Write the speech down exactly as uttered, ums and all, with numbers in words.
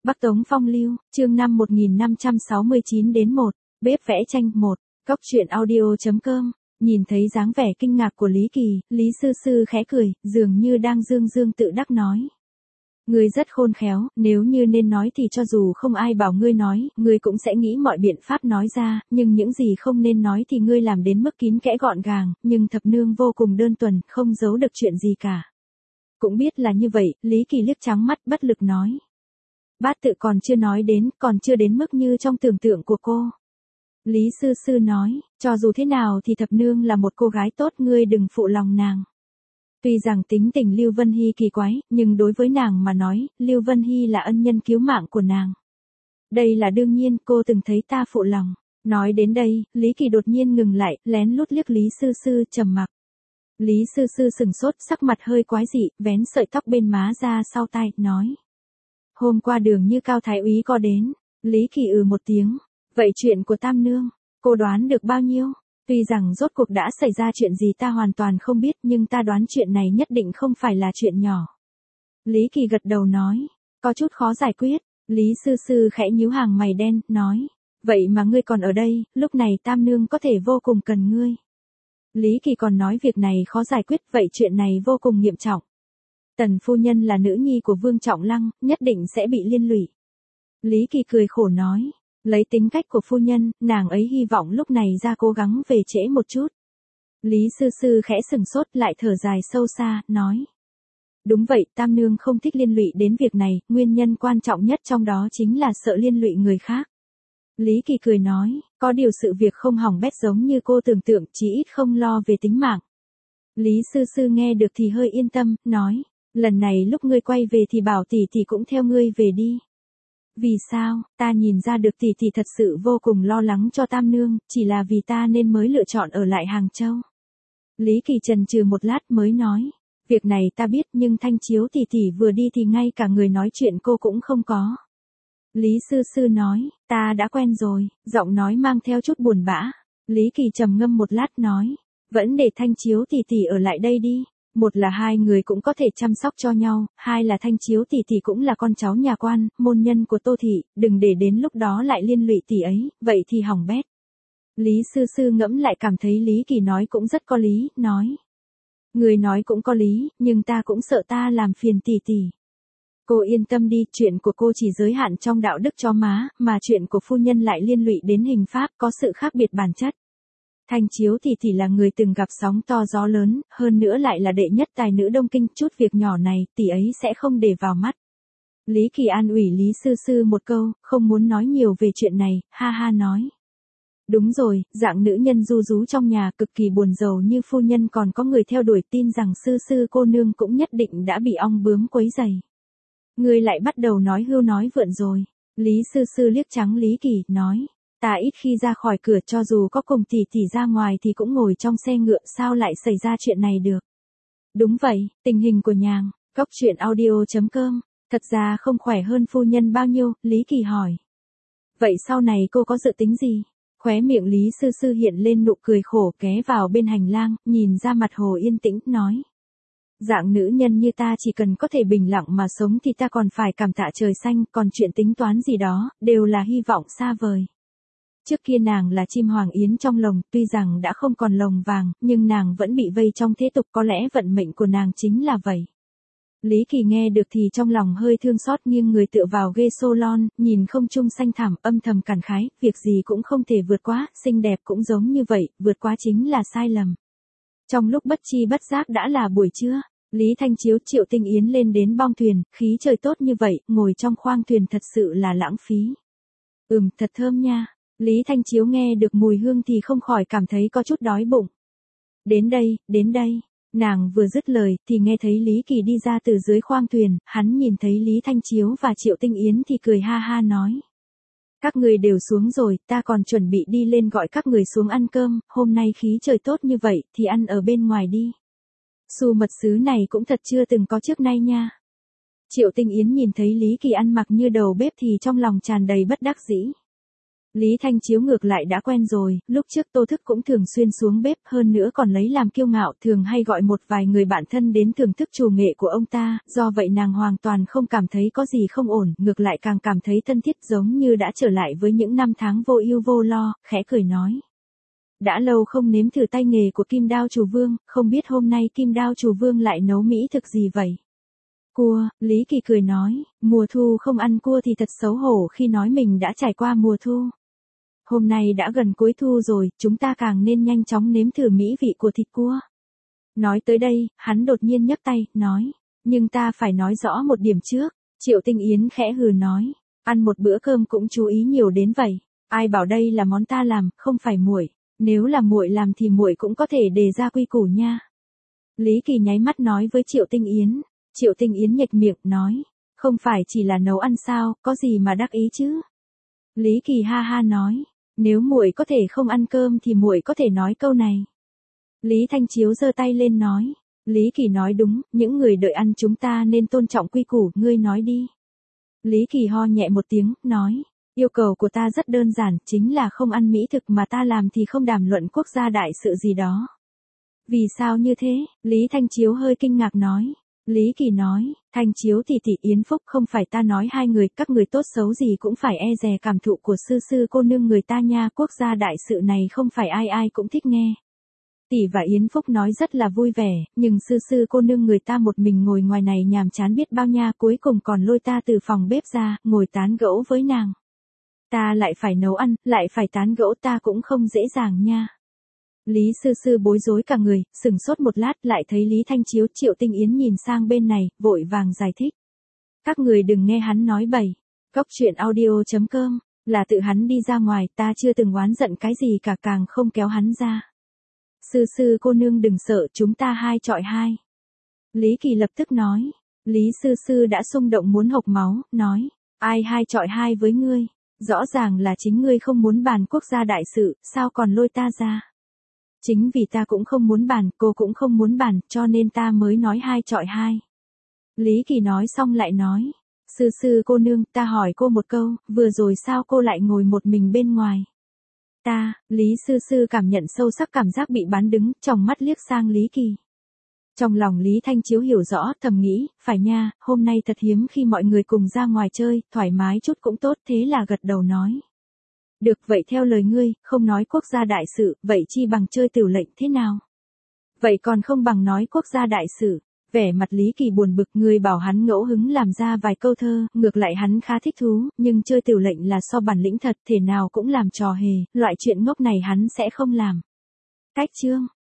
Bắc Tống Phong Lưu, chương năm một nghìn năm trăm sáu mươi chín đến một, bếp vẽ tranh một, cóc truyện audio.com, nhìn thấy dáng vẻ kinh ngạc của Lý Kỳ, Lý Sư Sư khẽ cười, dường như đang dương dương tự đắc nói. Ngươi rất khôn khéo, nếu như nên nói thì cho dù không ai bảo ngươi nói, ngươi cũng sẽ nghĩ mọi biện pháp nói ra, nhưng những gì không nên nói thì ngươi làm đến mức kín kẽ gọn gàng, nhưng thập nương vô cùng đơn thuần, không giấu được chuyện gì cả. Cũng biết là như vậy, Lý Kỳ liếc trắng mắt bất lực nói. Bát tự còn chưa nói đến, còn chưa đến mức như trong tưởng tượng của cô. Lý Sư Sư nói, cho dù thế nào thì thập nương là một cô gái tốt, ngươi đừng phụ lòng nàng. Tuy rằng tính tình Lưu Vân Hy kỳ quái, nhưng đối với nàng mà nói, Lưu Vân Hy là ân nhân cứu mạng của nàng. Đây là đương nhiên, cô từng thấy ta phụ lòng. Nói đến đây, Lý Kỳ đột nhiên ngừng lại, lén lút liếc Lý Sư Sư, trầm mặc. Lý Sư Sư sừng sốt, sắc mặt hơi quái dị, vén sợi tóc bên má ra sau tai, nói. Hôm qua đường như Cao Thái úy có đến. Lý Kỳ ừ một tiếng. Vậy chuyện của Tam Nương, cô đoán được bao nhiêu? Tuy rằng rốt cuộc đã xảy ra chuyện gì ta hoàn toàn không biết, nhưng ta đoán chuyện này nhất định không phải là chuyện nhỏ. Lý Kỳ gật đầu nói, có chút khó giải quyết. Lý Sư Sư khẽ nhíu hàng mày đen, nói, vậy mà ngươi còn ở đây, lúc này Tam Nương có thể vô cùng cần ngươi. Lý Kỳ còn nói việc này khó giải quyết, vậy chuyện này vô cùng nghiêm trọng. Tần phu nhân là nữ nhi của Vương Trọng Lăng, nhất định sẽ bị liên lụy. Lý Kỳ cười khổ nói. Lấy tính cách của phu nhân, nàng ấy hy vọng lúc này ra cố gắng về trễ một chút. Lý Sư Sư khẽ sừng sốt lại thở dài sâu xa, nói. Đúng vậy, Tam Nương không thích liên lụy đến việc này, nguyên nhân quan trọng nhất trong đó chính là sợ liên lụy người khác. Lý Kỳ cười nói, có điều sự việc không hỏng bét giống như cô tưởng tượng, chỉ ít không lo về tính mạng. Lý Sư Sư nghe được thì hơi yên tâm, nói, lần này lúc ngươi quay về thì bảo tỷ tỷ cũng theo ngươi về đi. Vì sao, ta nhìn ra được tỷ tỷ thật sự vô cùng lo lắng cho Tam Nương, chỉ là vì ta nên mới lựa chọn ở lại Hàng Châu. Lý Kỳ chần chừ một lát mới nói, việc này ta biết nhưng Thanh Chiếu tỷ tỷ vừa đi thì ngay cả người nói chuyện cô cũng không có. Lý Sư Sư nói, ta đã quen rồi, giọng nói mang theo chút buồn bã. Lý Kỳ trầm ngâm một lát nói, vẫn để Thanh Chiếu tỷ tỷ ở lại đây đi. Một là hai người cũng có thể chăm sóc cho nhau, hai là Thanh Chiếu tỷ tỷ cũng là con cháu nhà quan, môn nhân của Tô thị, đừng để đến lúc đó lại liên lụy tỷ ấy, vậy thì hỏng bét. Lý Sư Sư ngẫm lại cảm thấy Lý Kỳ nói cũng rất có lý, nói. Người nói cũng có lý, nhưng ta cũng sợ ta làm phiền tỷ tỷ. Cô yên tâm đi, chuyện của cô chỉ giới hạn trong đạo đức cho má, mà chuyện của phu nhân lại liên lụy đến hình pháp, có sự khác biệt bản chất. Thanh Chiếu tỷ tỷ là người từng gặp sóng to gió lớn, hơn nữa lại là đệ nhất tài nữ Đông Kinh, chút việc nhỏ này, tỷ ấy sẽ không để vào mắt. Lý Kỳ an ủi Lý Sư Sư một câu, không muốn nói nhiều về chuyện này, ha ha nói. Đúng rồi, dạng nữ nhân ru rú trong nhà cực kỳ buồn rầu như phu nhân còn có người theo đuổi, tin rằng Sư Sư cô nương cũng nhất định đã bị ong bướm quấy rầy. Ngươi lại bắt đầu nói hưu nói vượn rồi. Lý Sư Sư liếc trắng Lý Kỳ, nói. Ta ít khi ra khỏi cửa, cho dù có cùng tỷ tỷ ra ngoài thì cũng ngồi trong xe ngựa, sao lại xảy ra chuyện này được. Đúng vậy, tình hình của nhàng, cóc truyện audio.com, thật ra không khỏe hơn phu nhân bao nhiêu, Lý Kỳ hỏi. Vậy sau này cô có dự tính gì? Khóe miệng Lý Sư Sư hiện lên nụ cười khổ, ghé vào bên hành lang, nhìn ra mặt hồ yên tĩnh, nói. Dạng nữ nhân như ta chỉ cần có thể bình lặng mà sống thì ta còn phải cảm tạ trời xanh, còn chuyện tính toán gì đó, đều là hy vọng xa vời. Trước kia nàng là chim hoàng yến trong lồng, tuy rằng đã không còn lồng vàng, nhưng nàng vẫn bị vây trong thế tục, có lẽ vận mệnh của nàng chính là vậy. Lý Kỳ nghe được thì trong lòng hơi thương xót, nghiêng người tựa vào ghế salon, nhìn không trung xanh thẳm, âm thầm cảm khái, việc gì cũng không thể vượt quá, xinh đẹp cũng giống như vậy, vượt quá chính là sai lầm. Trong lúc bất chi bất giác đã là buổi trưa, Lý Thanh Chiếu Triệu Tinh Yến lên đến bong thuyền, khí trời tốt như vậy, ngồi trong khoang thuyền thật sự là lãng phí. Ừm, thật thơm nha. Lý Thanh Chiếu nghe được mùi hương thì không khỏi cảm thấy có chút đói bụng. Đến đây, đến đây. Nàng vừa dứt lời thì nghe thấy Lý Kỳ đi ra từ dưới khoang thuyền, hắn nhìn thấy Lý Thanh Chiếu và Triệu Tinh Yến thì cười ha ha nói. Các người đều xuống rồi, ta còn chuẩn bị đi lên gọi các người xuống ăn cơm, hôm nay khí trời tốt như vậy thì ăn ở bên ngoài đi. Xu mật sứ này cũng thật chưa từng có trước nay nha. Triệu Tinh Yến nhìn thấy Lý Kỳ ăn mặc như đầu bếp thì trong lòng tràn đầy bất đắc dĩ. Lý Thanh Chiếu ngược lại đã quen rồi, lúc trước Tô Thức cũng thường xuyên xuống bếp, hơn nữa còn lấy làm kiêu ngạo, thường hay gọi một vài người bạn thân đến thưởng thức chủ nghệ của ông ta, do vậy nàng hoàn toàn không cảm thấy có gì không ổn, ngược lại càng cảm thấy thân thiết giống như đã trở lại với những năm tháng vô ưu vô lo, khẽ cười nói. Đã lâu không nếm thử tay nghề của Kim Đao Chủ Vương, không biết hôm nay Kim Đao Chủ Vương lại nấu mỹ thực gì vậy? Cua, Lý Kỳ cười nói, mùa thu không ăn cua thì thật xấu hổ khi nói mình đã trải qua mùa thu. Hôm nay đã gần cuối thu rồi, chúng ta càng nên nhanh chóng nếm thử mỹ vị của thịt cua. Nói tới đây, hắn đột nhiên nhấc tay, nói, nhưng ta phải nói rõ một điểm trước. Triệu Tinh Yến khẽ hừ nói, ăn một bữa cơm cũng chú ý nhiều đến vậy. Ai bảo đây là món ta làm, không phải muội. Nếu là muội làm thì muội cũng có thể đề ra quy củ nha. Lý Kỳ nháy mắt nói với Triệu Tinh Yến. Triệu Tinh Yến nhếch miệng nói, không phải chỉ là nấu ăn sao, có gì mà đắc ý chứ? Lý Kỳ ha ha nói, nếu muội có thể không ăn cơm thì muội có thể nói câu này. Lý Thanh Chiếu giơ tay lên nói, Lý Kỳ nói đúng, những người đợi ăn chúng ta nên tôn trọng quy củ, ngươi nói đi. Lý Kỳ ho nhẹ một tiếng, nói, yêu cầu của ta rất đơn giản, chính là không ăn mỹ thực mà ta làm thì không đàm luận quốc gia đại sự gì đó. Vì sao như thế? Lý Thanh Chiếu hơi kinh ngạc nói. Lý Kỳ nói, Thanh Chiếu tỷ tỷ Yến Phúc không phải ta nói hai người, các người tốt xấu gì cũng phải e dè cảm thụ của sư sư cô nương người ta nha, quốc gia đại sự này không phải ai ai cũng thích nghe. Tỷ và Yến Phúc nói rất là vui vẻ, nhưng sư sư cô nương người ta một mình ngồi ngoài này nhàm chán biết bao nha, cuối cùng còn lôi ta từ phòng bếp ra, ngồi tán gẫu với nàng. Ta lại phải nấu ăn, lại phải tán gẫu, ta cũng không dễ dàng nha. Lý sư sư bối rối cả người, sừng sốt một lát lại thấy Lý Thanh Chiếu Triệu Tinh Yến nhìn sang bên này, vội vàng giải thích. Các người đừng nghe hắn nói bậy. Cóc truyện audio chấm com, là tự hắn đi ra ngoài, ta chưa từng oán giận cái gì cả, càng không kéo hắn ra. Sư sư cô nương đừng sợ, chúng ta hai chọi hai. Lý Kỳ lập tức nói. Lý sư sư đã xung động muốn hộc máu, nói. Ai hai chọi hai với ngươi? Rõ ràng là chính ngươi không muốn bàn quốc gia đại sự, sao còn lôi ta ra? Chính vì ta cũng không muốn bàn, cô cũng không muốn bàn, cho nên ta mới nói hai chọi hai. Lý Kỳ nói xong lại nói. Sư sư cô nương, ta hỏi cô một câu, vừa rồi sao cô lại ngồi một mình bên ngoài? Ta, Lý sư sư cảm nhận sâu sắc cảm giác bị bán đứng, trong mắt liếc sang Lý Kỳ. Trong lòng Lý Thanh Chiếu hiểu rõ, thầm nghĩ, phải nha, hôm nay thật hiếm khi mọi người cùng ra ngoài chơi, thoải mái chút cũng tốt, thế là gật đầu nói. Được, vậy theo lời ngươi, không nói quốc gia đại sự, vậy chi bằng chơi tiểu lệnh thế nào? Vậy còn không bằng nói quốc gia đại sự. Vẻ mặt Lý Kỳ buồn bực, người bảo hắn ngẫu hứng làm ra vài câu thơ, ngược lại hắn khá thích thú, nhưng chơi tiểu lệnh là so bản lĩnh thật, thể nào cũng làm trò hề, loại chuyện ngốc này hắn sẽ không làm. Cách chương